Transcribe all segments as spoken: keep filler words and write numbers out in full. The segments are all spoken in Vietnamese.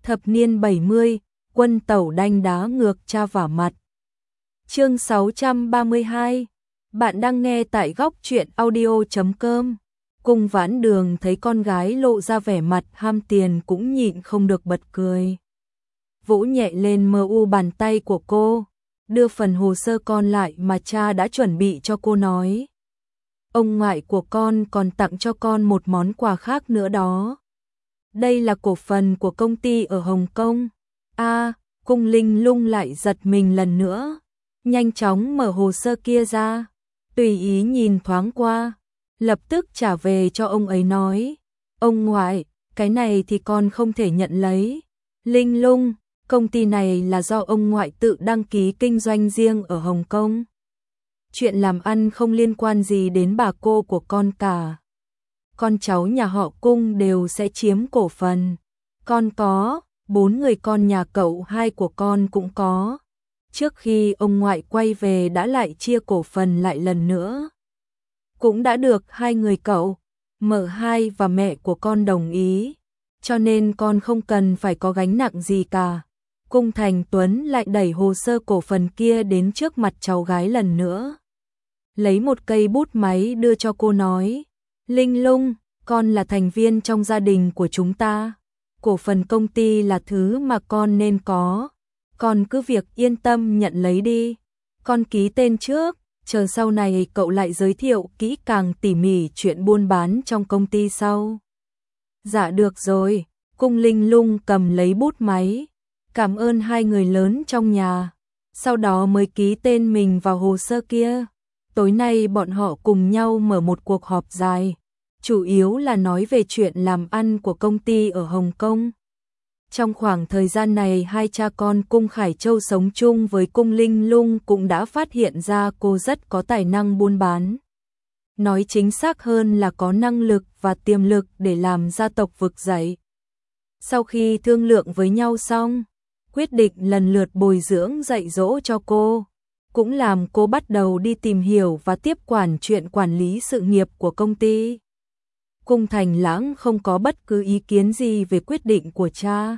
Thập niên bảy mươi, quân tẩu đanh đá ngược cha vả mặt. Chương sáu trăm ba mươi hai. Bạn đang nghe tại góc truyện audio chấm com. Cung Vãn Đường thấy con gái lộ ra vẻ mặt ham tiền cũng nhịn không được bật cười. Vỗ nhẹ lên mờ u bàn tay của cô, đưa phần hồ sơ con lại mà cha đã chuẩn bị cho cô nói. Ông ngoại của con còn tặng cho con một món quà khác nữa đó. Đây là cổ phần của công ty ở Hồng Kông. A, à, Cung Linh Lung lại giật mình lần nữa, nhanh chóng mở hồ sơ kia ra, tùy ý nhìn thoáng qua, lập tức trả về cho ông ấy nói, ông ngoại, cái này thì con không thể nhận lấy. Linh Lung, công ty này là do ông ngoại tự đăng ký kinh doanh riêng ở Hồng Kông. Chuyện làm ăn không liên quan gì đến bà cô của con cả. Con cháu nhà họ Cung đều sẽ chiếm cổ phần. Con có, bốn người con nhà cậu hai của con cũng có. Trước khi ông ngoại quay về đã lại chia cổ phần lại lần nữa. Cũng đã được hai người cậu, mợ hai và mẹ của con đồng ý. Cho nên con không cần phải có gánh nặng gì cả. Cung Thành Tuấn lại đẩy hồ sơ cổ phần kia đến trước mặt cháu gái lần nữa. Lấy một cây bút máy đưa cho cô nói, Linh Lung, con là thành viên trong gia đình của chúng ta. Cổ phần công ty là thứ mà con nên có. Con cứ việc yên tâm nhận lấy đi. Con ký tên trước, chờ sau này cậu lại giới thiệu kỹ càng tỉ mỉ chuyện buôn bán trong công ty sau. Dạ được rồi, Cung Linh Lung cầm lấy bút máy, cảm ơn hai người lớn trong nhà, sau đó mới ký tên mình vào hồ sơ kia. Tối nay bọn họ cùng nhau mở một cuộc họp dài, chủ yếu là nói về chuyện làm ăn của công ty ở Hồng Kông. Trong khoảng thời gian này hai cha con Cung Khải Châu sống chung với Cung Linh Lung cũng đã phát hiện ra cô rất có tài năng buôn bán. Nói chính xác hơn là có năng lực và tiềm lực để làm gia tộc vực dậy. Sau khi thương lượng với nhau xong, quyết định lần lượt bồi dưỡng dạy dỗ cho cô, cũng làm cô bắt đầu đi tìm hiểu và tiếp quản chuyện quản lý sự nghiệp của công ty. Cung Thành Lãng không có bất cứ ý kiến gì về quyết định của cha.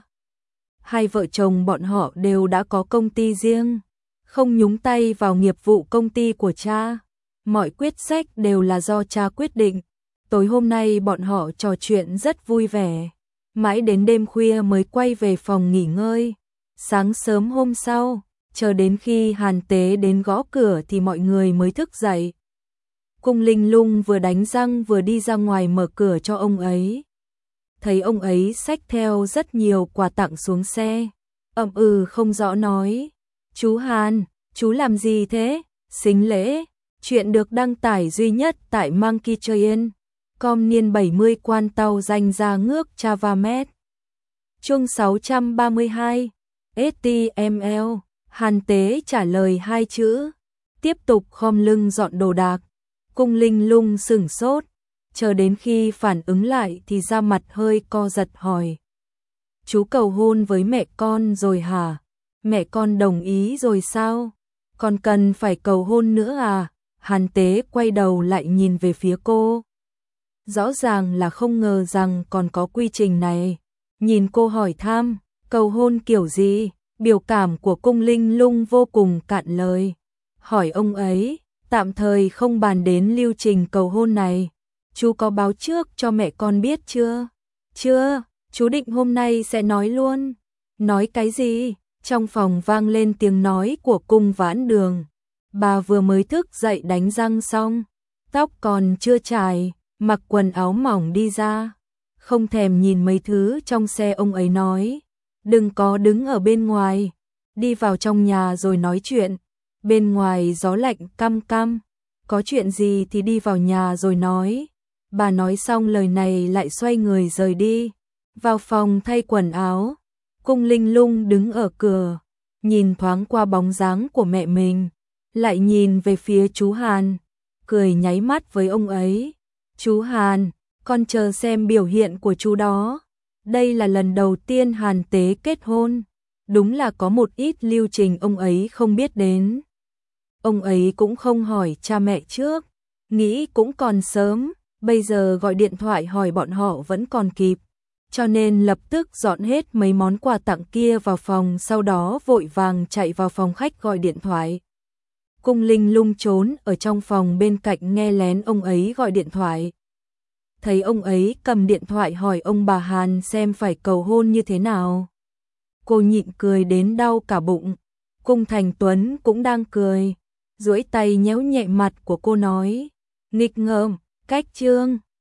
Hai vợ chồng bọn họ đều đã có công ty riêng, không nhúng tay vào nghiệp vụ công ty của cha. Mọi quyết sách đều là do cha quyết định. Tối hôm nay bọn họ trò chuyện rất vui vẻ, mãi đến đêm khuya mới quay về phòng nghỉ ngơi. Sáng sớm hôm sau, chờ đến khi Hàn Tế đến gõ cửa thì mọi người mới thức dậy. Cung Linh Lung vừa đánh răng vừa đi ra ngoài mở cửa cho ông ấy. Thấy ông ấy xách theo rất nhiều quà tặng xuống xe, ậm ừ không rõ nói, chú Hàn, chú làm gì thế? Xính lễ. Chuyện được đăng tải duy nhất tại Monkey Train. Com niên bảy mươi quan tàu danh ra ngước Chavamet. Chương sáu trăm ba mươi hai. ét tê em lờ. Hàn Tế trả lời hai chữ, tiếp tục khom lưng dọn đồ đạc. Cung Linh Lung sửng sốt, chờ đến khi phản ứng lại thì da mặt hơi co giật hỏi, chú cầu hôn với mẹ con rồi hả? Mẹ con đồng ý rồi sao? Còn cần phải cầu hôn nữa à? Hàn Tế quay đầu lại nhìn về phía cô. Rõ ràng là không ngờ rằng còn có quy trình này. Nhìn cô hỏi thăm, cầu hôn kiểu gì? Biểu cảm của Cung Linh Lung vô cùng cạn lời. Hỏi ông ấy, tạm thời không bàn đến lưu trình cầu hôn này. Chú có báo trước cho mẹ con biết chưa? Chưa, chú định hôm nay sẽ nói luôn. Nói cái gì? Trong phòng vang lên tiếng nói của Cung Vãn Đường. Bà vừa mới thức dậy đánh răng xong, tóc còn chưa chải, mặc quần áo mỏng đi ra. Không thèm nhìn mấy thứ trong xe ông ấy nói, đừng có đứng ở bên ngoài, đi vào trong nhà rồi nói chuyện. Bên ngoài gió lạnh căm căm, có chuyện gì thì đi vào nhà rồi nói. Bà nói xong lời này lại xoay người rời đi, vào phòng thay quần áo. Cung Linh Lung đứng ở cửa, nhìn thoáng qua bóng dáng của mẹ mình, lại nhìn về phía chú Hàn, cười nháy mắt với ông ấy. Chú Hàn, con chờ xem biểu hiện của chú đó. Đây là lần đầu tiên Hàn Tế kết hôn, đúng là có một ít lưu trình ông ấy không biết đến. Ông ấy cũng không hỏi cha mẹ trước, nghĩ cũng còn sớm, bây giờ gọi điện thoại hỏi bọn họ vẫn còn kịp. cho nên lập tức dọn hết mấy món quà tặng kia vào phòng, sau đó vội vàng chạy vào phòng khách gọi điện thoại. Cung Linh Lung trốn ở trong phòng bên cạnh nghe lén ông ấy gọi điện thoại. Thấy ông ấy cầm điện thoại hỏi ông bà Hàn xem phải cầu hôn như thế nào. Cô nhịn cười đến đau cả bụng. Cung Thành Tuấn cũng đang cười, duỗi tay nhéo nhẹ mặt của cô nói, nghịch ngợm, cách trương.